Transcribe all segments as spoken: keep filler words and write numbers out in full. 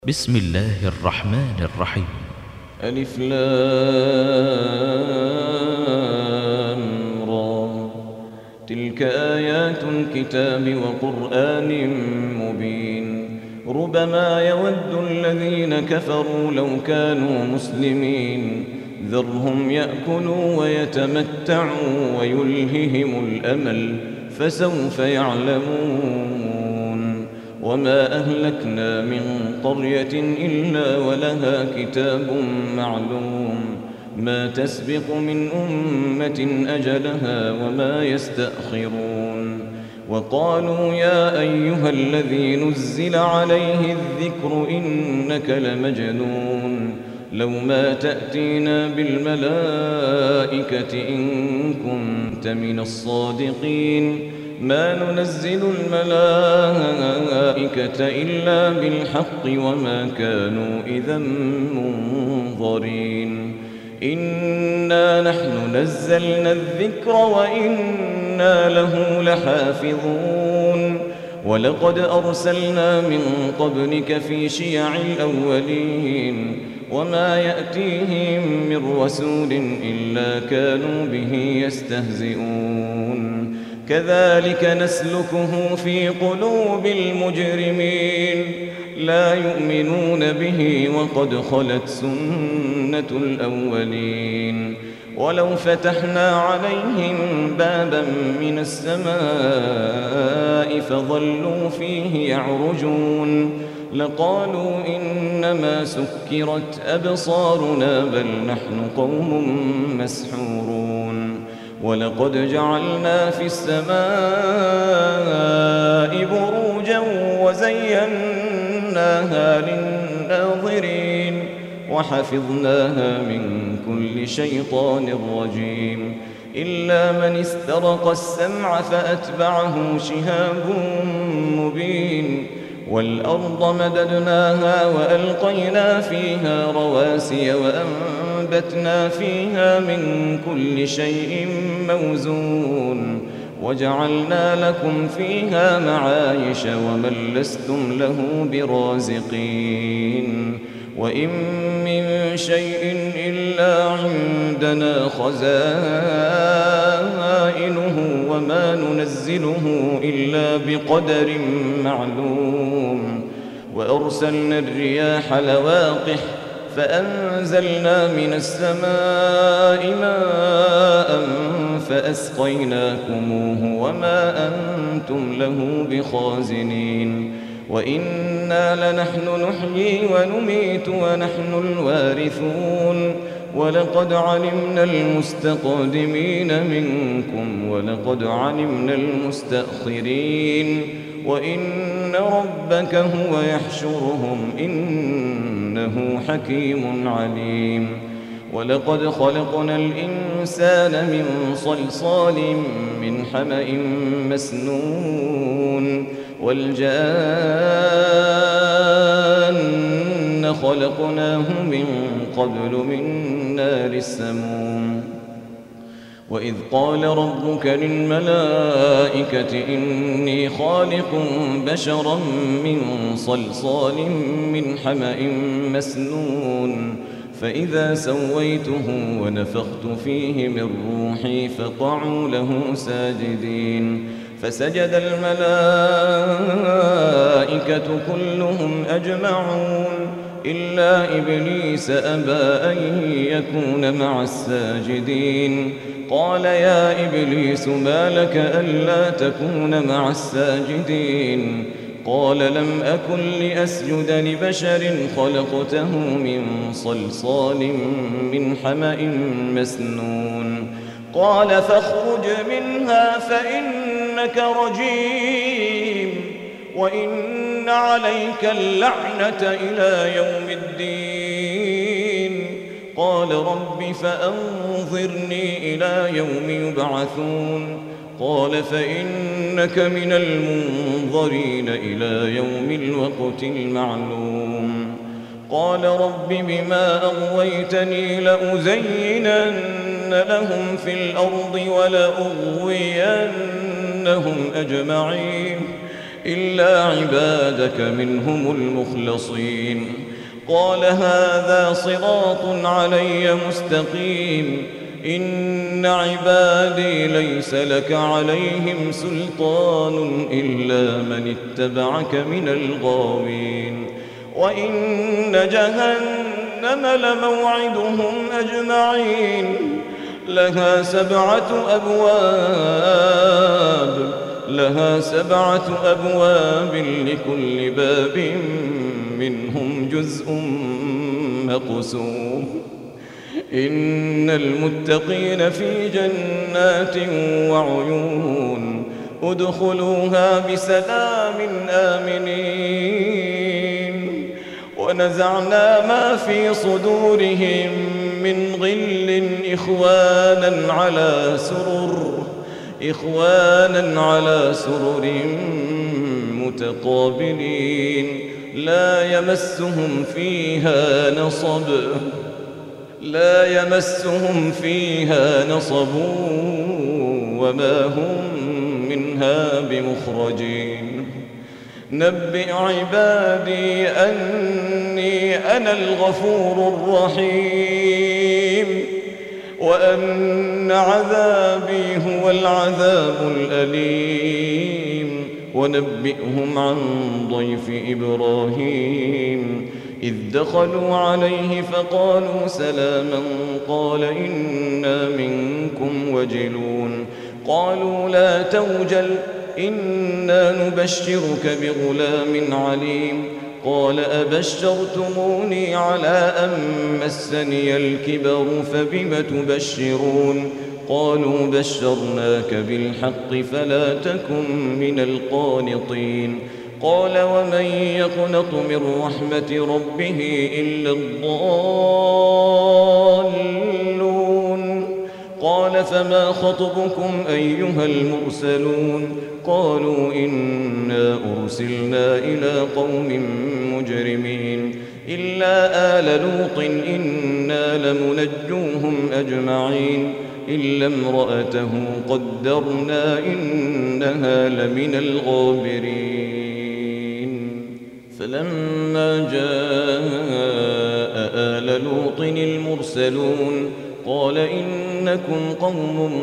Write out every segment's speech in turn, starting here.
بسم الله الرحمن الرحيم. ألف لام را. تلك آيات الكتاب وقرآن مبين. ربما يود الذين كفروا لو كانوا مسلمين ذرهم يأكلوا ويتمتعوا ويلههم الأمل فسوف يعلمون. وما أهلكنا من قرية إلا ولها كتاب معلوم ما تسبق من أمة أجلها وما يستأخرون. وقالوا يا أيها الذي نزل عليه الذكر إنك لمجنون لو ما تأتينا بالملائكة إن كنت من الصادقين ما ننزل الملائكة إلا بالحق وما كانوا إذا منظرين. إنا نحن نزلنا الذكر وإنا له لحافظون. ولقد أرسلنا من قبلك في شيع الأولين وما يأتيهم من رسول إلا كانوا به يستهزئون. كذلك نسلكه في قلوب المجرمين لا يؤمنون به وقد خلت سنة الأولين. ولو فتحنا عليهم بابا من السماء فظلوا فيه يعرجون لقالوا إنما سكرت أبصارنا بل نحن قوم مسحورون. ولقد جعلنا في السماء بروجا وزيناها للناظرين وحفظناها من كل شيطان رجيم إلا من استرق السمع فأتبعه شهاب مبين. والأرض مددناها وألقينا فيها رواسي وأنبتنا فيها من كل شيء موزون وجعلنا لكم فيها معايش ومن لستم له برازقين. وإن من شيء إلا عندنا خزائنه وما ننزله إلا بقدر معلوم. وأرسلنا الرياح لواقح فأنزلنا من السماء ماء فأسقيناكموه وما أنتم له بخازنين. وإنا لنحن نحيي ونميت ونحن الوارثون. ولقد علمنا المستقدمين منكم ولقد علمنا المستأخرين وإن ربك هو يحشرهم إنه حكيم عليم. ولقد خلقنا الإنسان من صلصال من حمأ مسنون والجان خلقناه من قبل من نار السموم. وإذ قال ربك للملائكة إني خالق بشرا من صلصال من حمأ مسنون فإذا سويته ونفخت فيه من روحي فقعوا له ساجدين. فسجد الملائكة كلهم أجمعون إلا إبليس أبى أن يكون مع الساجدين. قال يا إبليس ما لك ألا تكون مع الساجدين؟ قال لم أكن لأسجد لبشر خلقته من صلصال من حمأ مسنون. قال فاخرج منها فإنك رجيم وإن عليك اللعنة إلى يوم الدين. قال رب فأنظرني إلى يوم يبعثون. قال فإنك من المنظرين إلى يوم الوقت المعلوم. قال رب بما أغويتني لأزينن لهم في الأرض ولأغوينهم أجمعين إلا عبادك منهم المخلصين. قال هذا صراط علي مستقيم. إن عبادي ليس لك عليهم سلطان إلا من اتبعك من الغاوين. وإن جهنم لموعدهم أجمعين لها سبعة أبواب لها سبعة أبواب لكل باب منهم جزء مقسوم. إن المتقين في جنات وعيون ادخلوها بسلام آمنين. ونزعنا ما في صدورهم من غل إخوانا على سرر إخوانا على سرر متقابلين لا يمسهم فيها نصب لا يمسهم فيها نصب وما هم منها بمخرجين. نبئ عبادي أني أنا الغفور الرحيم وأن عذابي هو العذاب الأليم. ونبئهم عن ضيف إبراهيم إذ دخلوا عليه فقالوا سلاما قال إنا منكم وجلون. قالوا لا توجل إنا نبشرك بغلام عليم. قال أبشرتموني على أن مسني الكبر فبم تبشرون. قالوا بشرناك بالحق فلا تكن من القانطين. قال ومن يقنط من رحمة ربه إلا الضالون. قال فما خطبكم أيها المرسلون. قالوا إنا أرسلنا إلى قوم مجرمين إلا آل لوط إنا لمنجوهم أجمعين إلا امرأته قدرنا إنها لمن الغابرين. فلما جاء آل لوط المرسلون قال إنكم قوم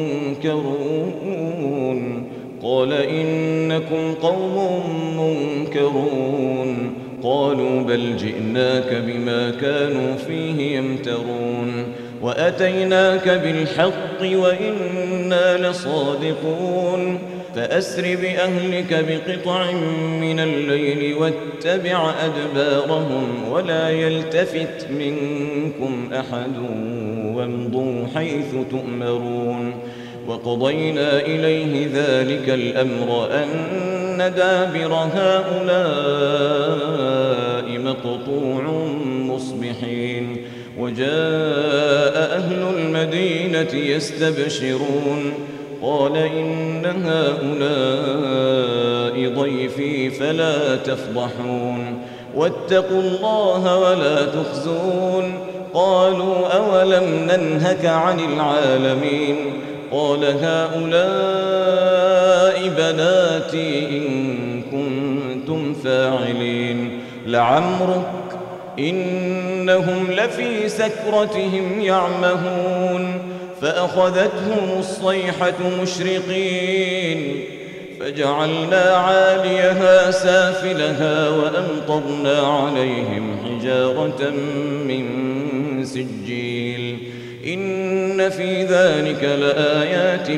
منكرون قال إنكم قوم منكرون قالوا بل جئناك بما كانوا فيه يمترون وأتيناك بالحق وإنا لصادقون. فأسر بأهلك بقطع من الليل واتبع أدبارهم ولا يلتفت منكم أحد وامضوا حيث تؤمرون. وقضينا إليه ذلك الأمر أن دابر هؤلاء مقطوع مصبحين. وجاء أهل المدينة يستبشرون قال إن هؤلاء ضيفي فلا تفضحون واتقوا الله ولا تخزون. قالوا أولم ننهك عن العالمين. قال هؤلاء بناتي إن كنتم فاعلين. لعمرك إنهم لفي سكرتهم يعمهون. فأخذتهم الصيحة مشرقين فجعلنا عاليها سافلها وأمطرنا عليهم حجارة من سجيل. إن في ذلك لآيات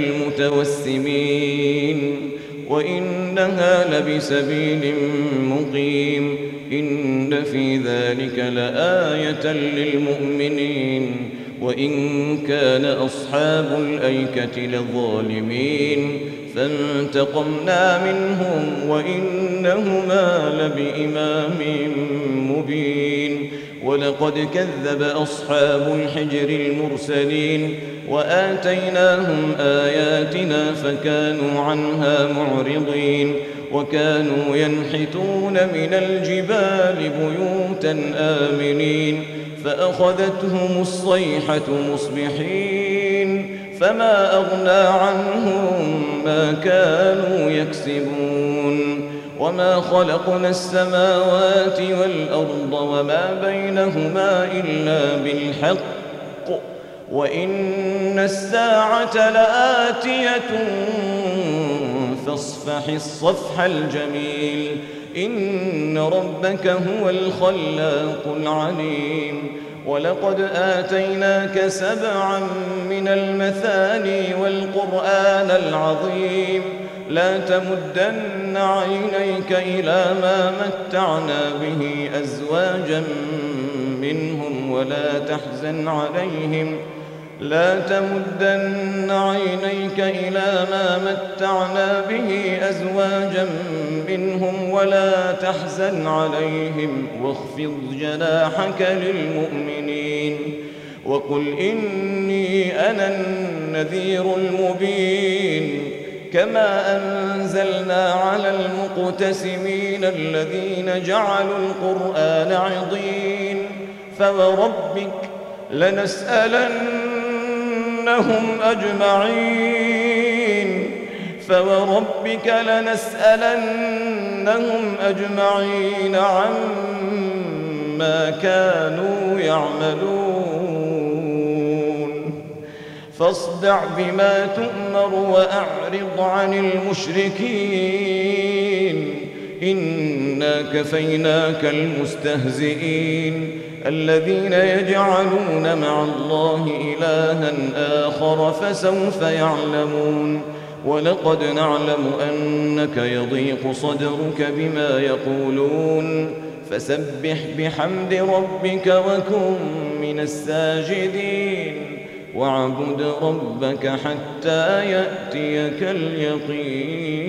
للمتوسمين وإنها لبسبيل مقيم. إن في ذلك لآية للمؤمنين وإن كان أصحاب الأيكة لظالمين فانتقمنا منهم وإنهما لبإمام مبين. ولقد كذب أصحاب الحجر المرسلين وآتيناهم آياتنا فكانوا عنها معرضين. وكانوا ينحتون من الجبال بيوتا آمنين فأخذتهم الصيحة مصبحين فما أغنى عنهم ما كانوا يكسبون وما خلقنا السماوات والأرض وما بينهما إلا بالحق وإن الساعة لآتية فاصفح الصفح الجميل إن ربك هو الخلاق العليم ولقد آتيناك سبعا من المثاني والقرآن العظيم لا تمدن عينيك إلى ما متعنا به أزواجا منهم ولا تحزن عليهم لا تمدن عينيك إلى ما متعنا به أزواجا منهم ولا تحزن عليهم واخفض جناحك للمؤمنين وقل إني أنا النذير المبين كما أنزلنا على المقتسمين الذين جعلوا القرآن عضين فوربك لنسألنهم أجمعين فوربك لنسألنهم أجمعين عما كانوا يعملون فاصدع بما تؤمر وأعرض عن المشركين إنا كفيناك المستهزئين الذين يجعلون مع الله إلها آخر فسوف يعلمون ولقد نعلم أنك يضيق صدرك بما يقولون فسبح بحمد ربك وكن من الساجدين واعبد ربك حتى يأتيك اليقين.